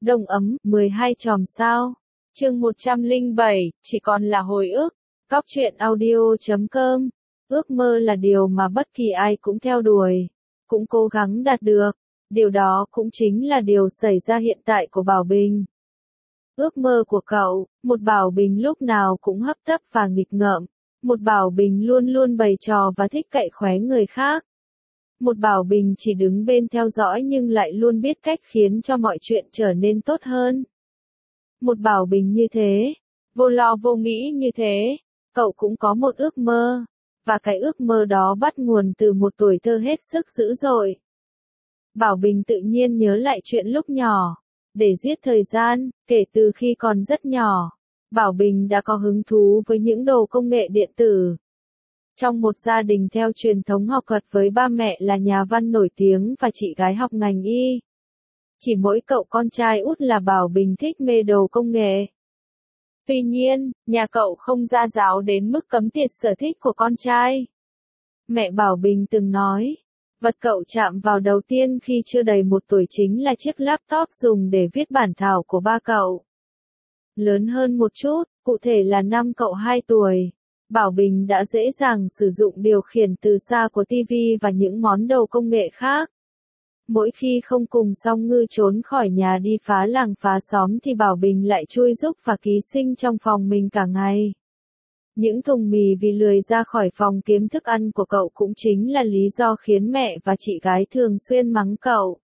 Đông ấm, 12 chòm sao. Chương 107, chỉ còn là hồi ức. Cóc truyện audio.com. Ước mơ là điều mà bất kỳ ai cũng theo đuổi, cũng cố gắng đạt được. Điều đó cũng chính là điều xảy ra hiện tại của Bảo Bình. Ước mơ của cậu, một Bảo Bình lúc nào cũng hấp tấp và nghịch ngợm. Một Bảo Bình luôn luôn bày trò và thích cậy khóe người khác. Một Bảo Bình chỉ đứng bên theo dõi nhưng lại luôn biết cách khiến cho mọi chuyện trở nên tốt hơn. Một Bảo Bình như thế, vô lo vô nghĩ như thế, cậu cũng có một ước mơ, và cái ước mơ đó bắt nguồn từ một tuổi thơ hết sức dữ dội. Bảo Bình tự nhiên nhớ lại chuyện lúc nhỏ, để giết thời gian, kể từ khi còn rất nhỏ, Bảo Bình đã có hứng thú với những đồ công nghệ điện tử. Trong một gia đình theo truyền thống học thuật với ba mẹ là nhà văn nổi tiếng và chị gái học ngành y, chỉ mỗi cậu con trai út là Bảo Bình thích mê đồ công nghệ. Tuy nhiên, nhà cậu không gia giáo đến mức cấm tiệt sở thích của con trai. Mẹ Bảo Bình từng nói, vật cậu chạm vào đầu tiên khi chưa đầy 1 tuổi chính là chiếc laptop dùng để viết bản thảo của ba cậu. Lớn hơn một chút, cụ thể là năm cậu 2 tuổi, Bảo Bình đã dễ dàng sử dụng điều khiển từ xa của TV và những món đồ công nghệ khác. Mỗi khi không cùng Song Ngư trốn khỏi nhà đi phá làng phá xóm thì Bảo Bình lại chui giúp và ký sinh trong phòng mình cả ngày. Những thùng mì vì lười ra khỏi phòng kiếm thức ăn của cậu cũng chính là lý do khiến mẹ và chị gái thường xuyên mắng cậu.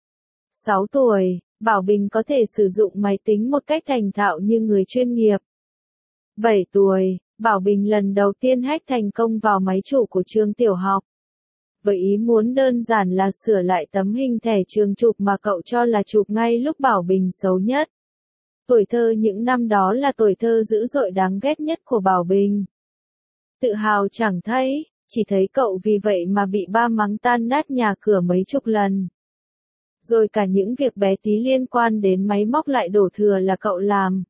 6 tuổi, Bảo Bình có thể sử dụng máy tính một cách thành thạo như người chuyên nghiệp. 7 tuổi, Bảo Bình lần đầu tiên hack thành công vào máy chủ của trường tiểu học. Với ý muốn đơn giản là sửa lại tấm hình thẻ trường chụp mà cậu cho là chụp ngay lúc Bảo Bình xấu nhất. Tuổi thơ những năm đó là tuổi thơ dữ dội đáng ghét nhất của Bảo Bình. Tự hào chẳng thấy, chỉ thấy cậu vì vậy mà bị ba mắng tan nát nhà cửa mấy chục lần. Rồi cả những việc bé tí liên quan đến máy móc lại đổ thừa là cậu làm.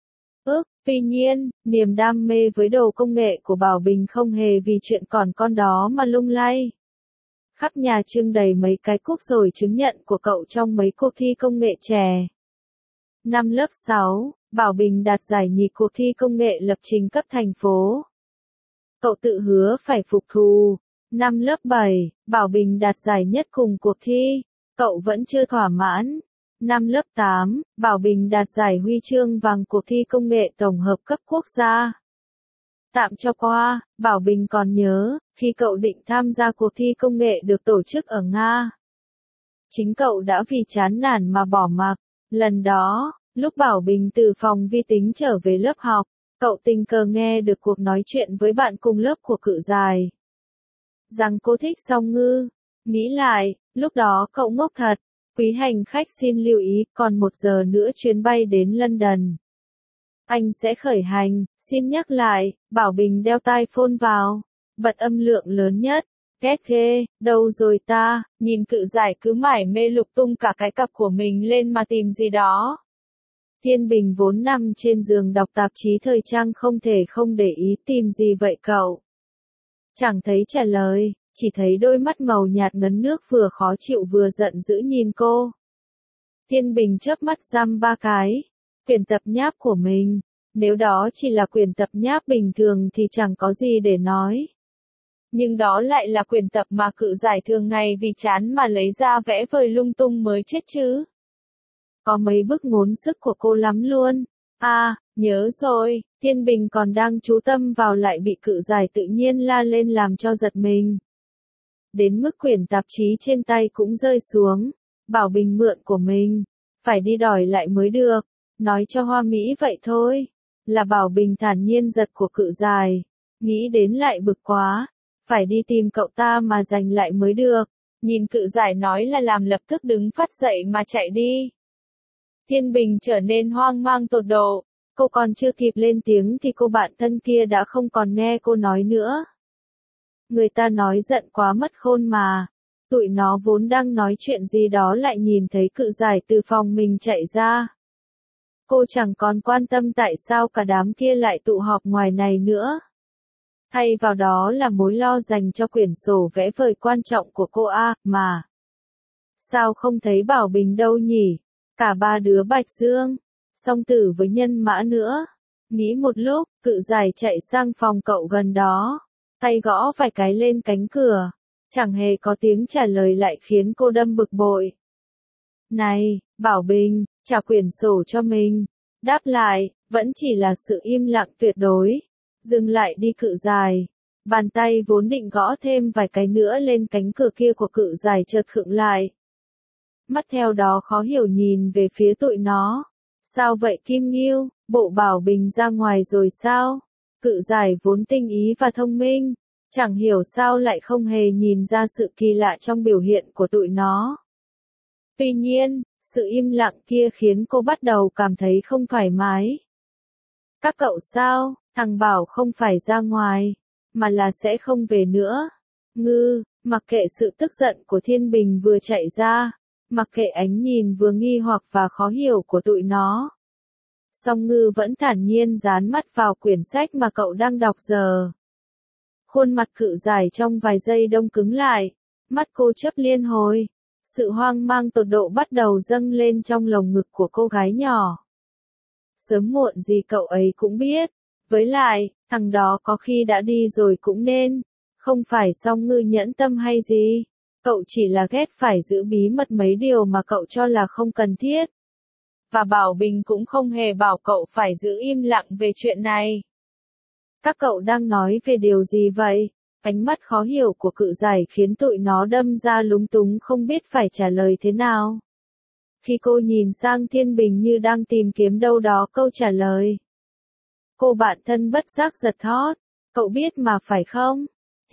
Tuy nhiên, niềm đam mê với đồ công nghệ của Bảo Bình không hề vì chuyện còn con đó mà lung lay. Khắp nhà trưng đầy mấy cái cúp rồi chứng nhận của cậu trong mấy cuộc thi công nghệ trẻ. Năm lớp 6, Bảo Bình đạt giải nhì cuộc thi công nghệ lập trình cấp thành phố. Cậu tự hứa phải phục thù. Năm lớp 7, Bảo Bình đạt giải nhất cùng cuộc thi. Cậu vẫn chưa thỏa mãn. Năm lớp 8, Bảo Bình đạt giải huy chương vàng cuộc thi công nghệ tổng hợp cấp quốc gia. Tạm cho qua, Bảo Bình còn nhớ, khi cậu định tham gia cuộc thi công nghệ được tổ chức ở Nga. Chính cậu đã vì chán nản mà bỏ mặc. Lần đó, lúc Bảo Bình từ phòng vi tính trở về lớp học, cậu tình cờ nghe được cuộc nói chuyện với bạn cùng lớp của Cự Dài. Rằng cô thích Song Ngư. Nghĩ lại, lúc đó cậu ngốc thật. Quý hành khách xin lưu ý, còn 1 giờ nữa chuyến bay đến London. Anh sẽ khởi hành, xin nhắc lại, Bảo Bình đeo tai phone vào, bật âm lượng lớn nhất. Ghét ghê, đâu rồi ta, nhìn Cự Giải cứ mải mê lục tung cả cái cặp của mình lên mà tìm gì đó. Thiên Bình vốn nằm trên giường đọc tạp chí thời trang không thể không để ý tìm gì vậy cậu. Chẳng thấy trả lời, chỉ thấy đôi mắt màu nhạt ngấn nước vừa khó chịu vừa giận dữ nhìn cô. Thiên Bình chớp mắt dăm 3 cái. Quyển tập nháp của mình, nếu đó chỉ là quyển tập nháp bình thường thì chẳng có gì để nói. Nhưng đó lại là quyển tập mà Cự Giải thường ngày vì chán mà lấy ra vẽ vời lung tung mới chết chứ. Có mấy bức ngốn sức của cô lắm luôn. À, nhớ rồi, Thiên Bình còn đang chú tâm vào lại bị Cự Giải tự nhiên la lên làm cho giật mình. Đến mức quyển tạp chí trên tay cũng rơi xuống. Bảo Bình mượn của mình, phải đi đòi lại mới được. Nói cho hoa mỹ vậy thôi. Là Bảo Bình thản nhiên giật của Cự Giải. Nghĩ đến lại bực quá. Phải đi tìm cậu ta mà giành lại mới được. Nhìn Cự Giải nói là làm lập tức đứng phát dậy mà chạy đi. Thiên Bình trở nên hoang mang tột độ. Cô còn chưa kịp lên tiếng thì cô bạn thân kia đã không còn nghe cô nói nữa. Người ta nói giận quá mất khôn mà. Tụi nó vốn đang nói chuyện gì đó lại nhìn thấy Cự Giải từ phòng mình chạy ra. Cô chẳng còn quan tâm tại sao cả đám kia lại tụ họp ngoài này nữa. Thay vào đó là mối lo dành cho quyển sổ vẽ vời quan trọng của cô mà. Sao không thấy Bảo Bình đâu nhỉ? Cả ba đứa Bạch Dương, song tử với Nhân Mã nữa. Nghĩ một lúc, Cự Giải chạy sang phòng cậu gần đó, tay gõ vài cái lên cánh cửa, chẳng hề có tiếng trả lời lại khiến cô đâm bực bội. Này, Bảo Bình, trả quyển sổ cho mình. Đáp lại, vẫn chỉ là sự im lặng tuyệt đối. Dừng lại đi Cự Giải. Bàn tay vốn định gõ thêm vài cái nữa lên cánh cửa kia của Cự Giải chợt khựng lại. Mắt theo đó khó hiểu nhìn về phía tụi nó. Sao vậy Kim Ngưu, bộ Bảo Bình ra ngoài rồi sao? Cự Giải vốn tinh ý và thông minh, chẳng hiểu sao lại không hề nhìn ra sự kỳ lạ trong biểu hiện của tụi nó. Tuy nhiên, sự im lặng kia khiến cô bắt đầu cảm thấy không thoải mái. Các cậu sao, thằng Bảo không phải ra ngoài, mà là sẽ không về nữa. Ngư, mặc kệ sự tức giận của Thiên Bình vừa chạy ra, mặc kệ ánh nhìn vừa nghi hoặc và khó hiểu của tụi nó. Song Ngư vẫn thản nhiên dán mắt vào quyển sách mà cậu đang đọc giờ. Khuôn mặt Cự Giải trong vài giây đông cứng lại, mắt cô chớp liên hồi. Sự hoang mang tột độ bắt đầu dâng lên trong lồng ngực của cô gái nhỏ. Sớm muộn gì cậu ấy cũng biết. Với lại, thằng đó có khi đã đi rồi cũng nên. Không phải Song Ngư nhẫn tâm hay gì. Cậu chỉ là ghét phải giữ bí mật mấy điều mà cậu cho là không cần thiết. Và Bảo Bình cũng không hề bảo cậu phải giữ im lặng về chuyện này. Các cậu đang nói về điều gì vậy? Ánh mắt khó hiểu của Cự Giải khiến tụi nó đâm ra lúng túng không biết phải trả lời thế nào. Khi cô nhìn sang Thiên Bình như đang tìm kiếm đâu đó câu trả lời. Cô bạn thân bất giác giật thót. Cậu biết mà phải không?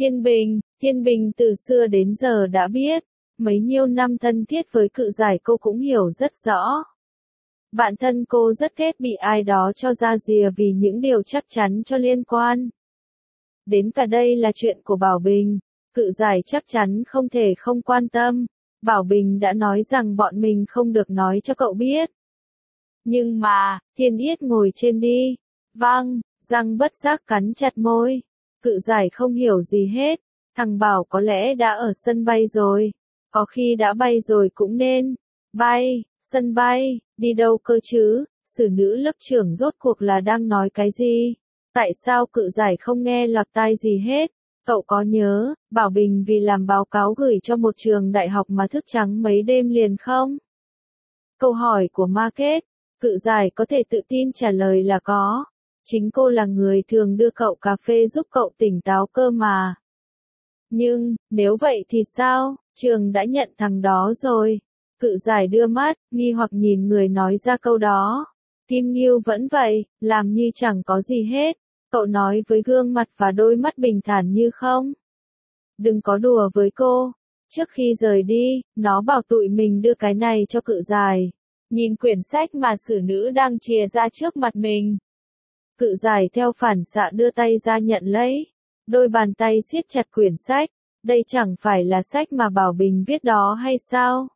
Thiên Bình từ xưa đến giờ đã biết. Mấy nhiêu năm thân thiết với Cự Giải cô cũng hiểu rất rõ. Bạn thân cô rất ghét bị ai đó cho ra rìa vì những điều chắc chắn cho liên quan. Đến cả đây là chuyện của Bảo Bình, Cự Giải chắc chắn không thể không quan tâm. Bảo Bình đã nói rằng bọn mình không được nói cho cậu biết. Nhưng mà, Thiên Yết ngồi trên đi. Vâng, răng bất giác cắn chặt môi. Cự Giải không hiểu gì hết. Thằng Bảo có lẽ đã ở sân bay rồi. Có khi đã bay rồi cũng nên. Bay, sân bay, đi đâu cơ chứ? Sử nữ lớp trưởng rốt cuộc là đang nói cái gì? Tại sao Cự Giải không nghe lọt tai gì hết? Cậu có nhớ, Bảo Bình vì làm báo cáo gửi cho một trường đại học mà thức trắng mấy đêm liền không? Câu hỏi của Market, Cự Giải có thể tự tin trả lời là có. Chính cô là người thường đưa cậu cà phê giúp cậu tỉnh táo cơ mà. Nhưng, nếu vậy thì sao? Trường đã nhận thằng đó rồi. Cự Giải đưa mắt, nghi hoặc nhìn người nói ra câu đó. Kim Ngưu vẫn vậy, làm như chẳng có gì hết. Cậu nói với gương mặt và đôi mắt bình thản như không. Đừng có đùa với cô. Trước khi rời đi, nó bảo tụi mình đưa cái này cho Cự Giải. Nhìn quyển sách mà sử nữ đang chìa ra trước mặt mình. Cự Giải theo phản xạ đưa tay ra nhận lấy. Đôi bàn tay siết chặt quyển sách. Đây chẳng phải là sách mà Bảo Bình viết đó hay sao?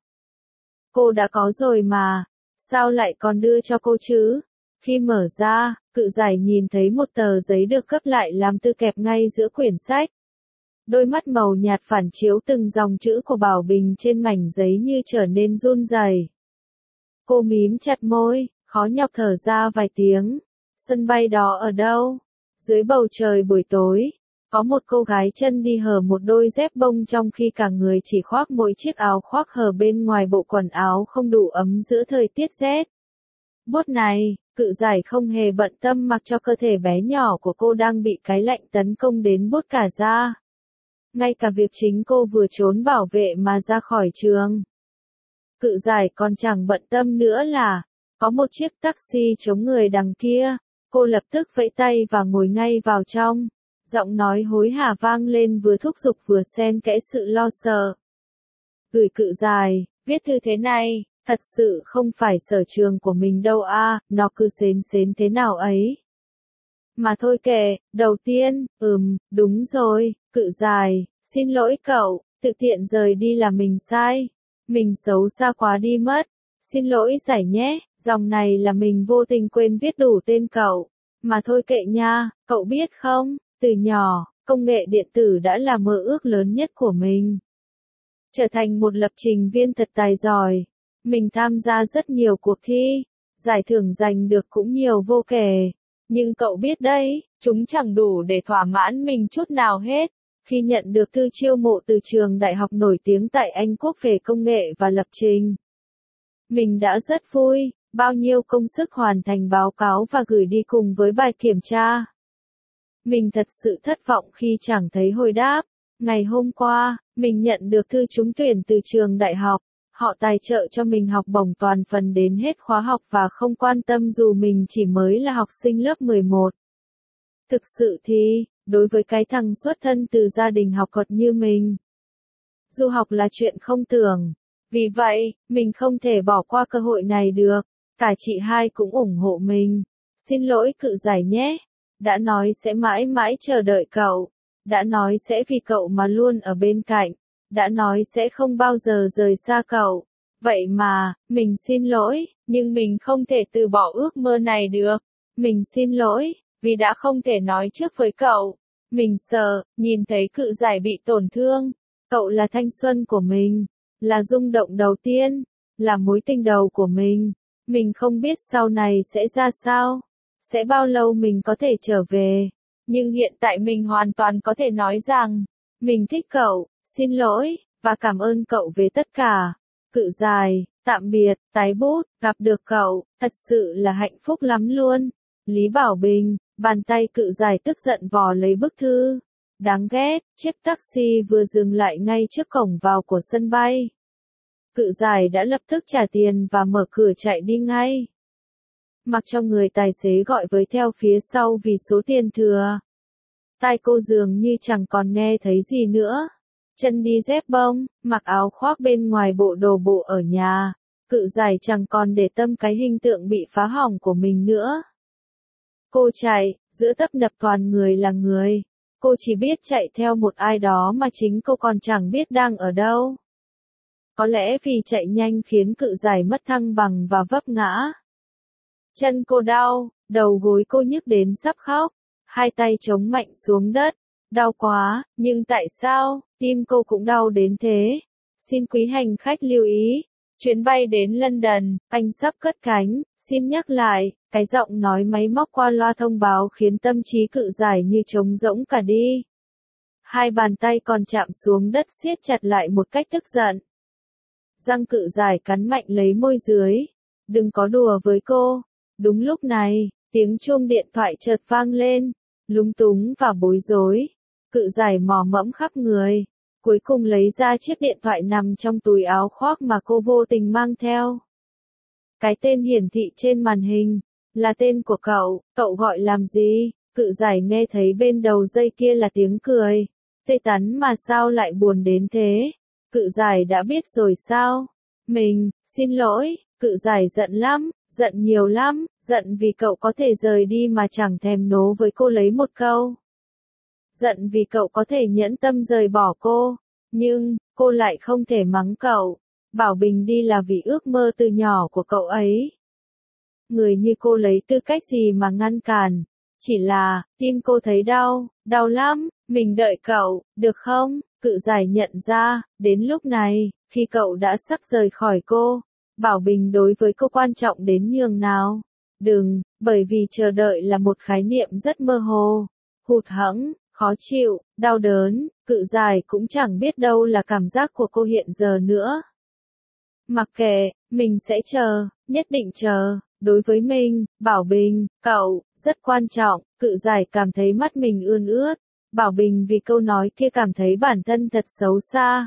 Cô đã có rồi mà. Sao lại còn đưa cho cô chứ? Khi mở ra, Cự Giải nhìn thấy một tờ giấy được gấp lại làm tư kẹp ngay giữa quyển sách. Đôi mắt màu nhạt phản chiếu từng dòng chữ của Bảo Bình trên mảnh giấy như trở nên run rẩy. Cô mím chặt môi, khó nhọc thở ra vài tiếng. Sân bay đó ở đâu? Dưới bầu trời buổi tối, có một cô gái chân đi hở một đôi dép bông trong khi cả người chỉ khoác mỗi chiếc áo khoác hở bên ngoài bộ quần áo không đủ ấm giữa thời tiết rét. Bút này, Cự Giải không hề bận tâm mặc cho cơ thể bé nhỏ của cô đang bị cái lạnh tấn công đến buốt cả da. Ngay cả việc chính cô vừa trốn bảo vệ mà ra khỏi trường. Cự Giải còn chẳng bận tâm nữa là, có một chiếc taxi chống người đằng kia, cô lập tức vẫy tay và ngồi ngay vào trong. Giọng nói hối hả vang lên vừa thúc giục vừa xen kẽ sự lo sợ. Gửi Cự Giải, viết thư thế này, thật sự không phải sở trường của mình đâu à, nó cứ xến thế nào ấy. Mà thôi kệ, đầu tiên, đúng rồi, Cự Giải, xin lỗi cậu, tự tiện rời đi là mình sai. Mình xấu xa quá đi mất. Xin lỗi Giải nhé, dòng này là mình vô tình quên viết đủ tên cậu. Mà thôi kệ nha, cậu biết không, từ nhỏ, công nghệ điện tử đã là mơ ước lớn nhất của mình. Trở thành một lập trình viên thật tài giỏi. Mình tham gia rất nhiều cuộc thi, giải thưởng giành được cũng nhiều vô kể. Nhưng cậu biết đấy, chúng chẳng đủ để thỏa mãn mình chút nào hết. Khi nhận được thư chiêu mộ từ trường đại học nổi tiếng tại Anh Quốc về công nghệ và lập trình, mình đã rất vui, bao nhiêu công sức hoàn thành báo cáo và gửi đi cùng với bài kiểm tra. Mình thật sự thất vọng khi chẳng thấy hồi đáp. Ngày hôm qua, mình nhận được thư trúng tuyển từ trường đại học. Họ tài trợ cho mình học bổng toàn phần đến hết khóa học và không quan tâm dù mình chỉ mới là học sinh lớp 11. Thực sự thì, đối với cái thằng xuất thân từ gia đình học thuật như mình, du học là chuyện không tưởng. Vì vậy, mình không thể bỏ qua cơ hội này được. Cả chị hai cũng ủng hộ mình. Xin lỗi cự giải nhé. Đã nói sẽ mãi mãi chờ đợi cậu. Đã nói sẽ vì cậu mà luôn ở bên cạnh. Đã nói sẽ không bao giờ rời xa cậu. Vậy mà, mình xin lỗi, nhưng mình không thể từ bỏ ước mơ này được. Mình xin lỗi, vì đã không thể nói trước với cậu. Mình sợ, nhìn thấy cự giải bị tổn thương. Cậu là thanh xuân của mình, là rung động đầu tiên, là mối tình đầu của mình. Mình không biết sau này sẽ ra sao, sẽ bao lâu mình có thể trở về. Nhưng hiện tại mình hoàn toàn có thể nói rằng, mình thích cậu, xin lỗi, và cảm ơn cậu về tất cả. Cự dài, tạm biệt, tái bút, gặp được cậu, thật sự là hạnh phúc lắm luôn. Lý Bảo Bình, bàn tay cự dài tức giận vò lấy bức thư. Đáng ghét, chiếc taxi vừa dừng lại ngay trước cổng vào của sân bay. Cự giải đã lập tức trả tiền và mở cửa chạy đi ngay. Mặc cho người tài xế gọi với theo phía sau vì số tiền thừa. Tai cô dường như chẳng còn nghe thấy gì nữa. Chân đi dép bông, mặc áo khoác bên ngoài bộ đồ bộ ở nhà. Cự giải chẳng còn để tâm cái hình tượng bị phá hỏng của mình nữa. Cô chạy, giữa tấp nập toàn người là người. Cô chỉ biết chạy theo một ai đó mà chính cô còn chẳng biết đang ở đâu. Có lẽ vì chạy nhanh khiến cự giải mất thăng bằng và vấp ngã. Chân cô đau, đầu gối cô nhức đến sắp khóc. Hai tay chống mạnh xuống đất. Đau quá, nhưng tại sao, tim cô cũng đau đến thế? Xin quý hành khách lưu ý. Chuyến bay đến London, anh sắp cất cánh, xin nhắc lại, cái giọng nói máy móc qua loa thông báo khiến tâm trí cự giải như trống rỗng cả đi. Hai bàn tay còn chạm xuống đất siết chặt lại một cách tức giận. Răng cự giải cắn mạnh lấy môi dưới. Đừng có đùa với cô. Đúng lúc này, tiếng chuông điện thoại chợt vang lên. Lúng túng và bối rối. Cự giải mò mẫm khắp người. Cuối cùng lấy ra chiếc điện thoại nằm trong túi áo khoác mà cô vô tình mang theo. Cái tên hiển thị trên màn hình, là tên của cậu gọi làm gì? Cự giải nghe thấy bên đầu dây kia là tiếng cười. Tê tắn mà sao lại buồn đến thế? Cự giải đã biết rồi sao? Mình, xin lỗi, cự giải giận lắm, giận nhiều lắm, giận vì cậu có thể rời đi mà chẳng thèm nố với cô lấy một câu. Giận vì cậu có thể nhẫn tâm rời bỏ cô, nhưng, cô lại không thể mắng cậu. Bảo Bình đi là vì ước mơ từ nhỏ của cậu ấy. Người như cô lấy tư cách gì mà ngăn cản? Chỉ là, tim cô thấy đau, đau lắm, mình đợi cậu, được không? Cự giải nhận ra, đến lúc này, khi cậu đã sắp rời khỏi cô, Bảo Bình đối với cô quan trọng đến nhường nào. Đừng, bởi vì chờ đợi là một khái niệm rất mơ hồ, hụt hẫng, khó chịu, đau đớn, cự giải cũng chẳng biết đâu là cảm giác của cô hiện giờ nữa. Mặc kệ, mình sẽ chờ, nhất định chờ. Đối với mình, Bảo Bình, cậu, rất quan trọng. Cự giải cảm thấy mắt mình ươn ướt. Bảo Bình vì câu nói kia cảm thấy bản thân thật xấu xa.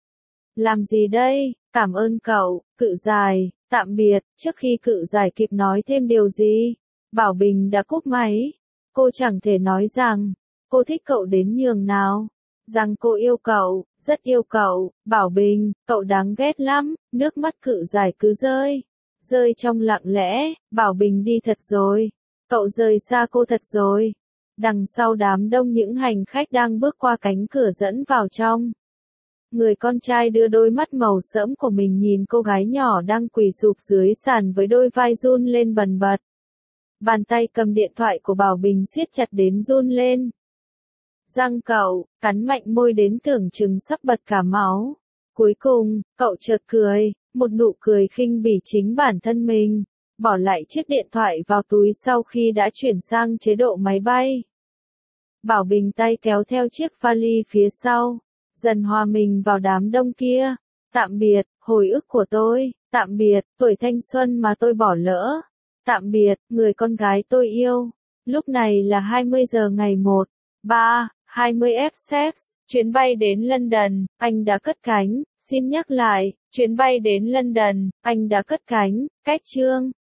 Làm gì đây? Cảm ơn cậu, cự giải, tạm biệt. Trước khi cự giải kịp nói thêm điều gì, Bảo Bình đã cúp máy. Cô chẳng thể nói rằng, cô thích cậu đến nhường nào. Rằng cô yêu cậu, rất yêu cậu. Bảo Bình, cậu đáng ghét lắm. Nước mắt cự giải cứ rơi. Rơi trong lặng lẽ. Bảo Bình đi thật rồi. Cậu rời xa cô thật rồi. Đằng sau đám đông những hành khách đang bước qua cánh cửa dẫn vào trong. Người con trai đưa đôi mắt màu sẫm của mình nhìn cô gái nhỏ đang quỳ sụp dưới sàn với đôi vai run lên bần bật. Bàn tay cầm điện thoại của Bảo Bình siết chặt đến run lên. Răng cậu, cắn mạnh môi đến tưởng chừng sắp bật cả máu. Cuối cùng, cậu chợt cười, một nụ cười khinh bỉ chính bản thân mình, bỏ lại chiếc điện thoại vào túi sau khi đã chuyển sang chế độ máy bay. Bảo Bình tay kéo theo chiếc vali phía sau, dần hòa mình vào đám đông kia. Tạm biệt, hồi ức của tôi, tạm biệt, tuổi thanh xuân mà tôi bỏ lỡ. Tạm biệt, người con gái tôi yêu. Lúc này là 20 giờ ngày 1/3/20 F chuyến bay đến London, anh đã cất cánh. Xin nhắc lại, chuyến bay đến London, anh đã cất cánh. Cách chương